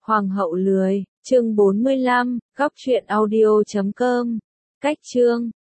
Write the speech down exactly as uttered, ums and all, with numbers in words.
Hoàng hậu lười, chương bốn mươi lăm, góc truyện audio chấm com. Cách chương